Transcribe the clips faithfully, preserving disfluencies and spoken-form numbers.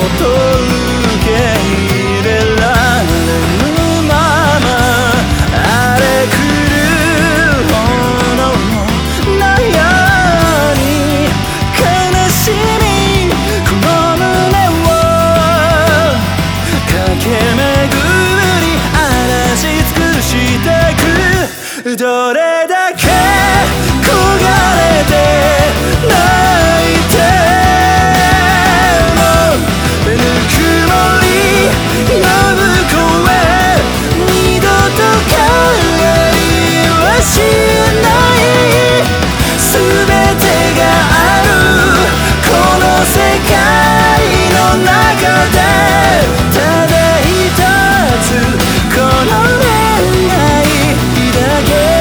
受け入れられぬまま荒れ狂う炎の悩み悲しみこの胸を駆け巡り荒らし尽くしてくどれだけ焦がれて泣いてもぬくもり呼ぶ声二度と帰りはしない全てがあるこの世界の中でただ一つこの願いだけ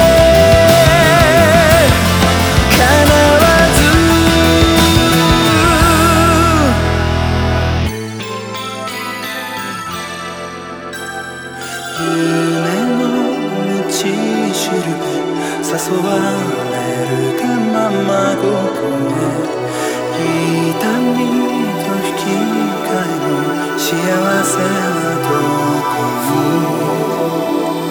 夢の道しるべ誘われるがままここへ痛みと引き換えの幸せはどこに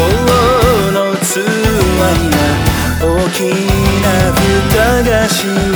心の器には大きな蓋が閉まる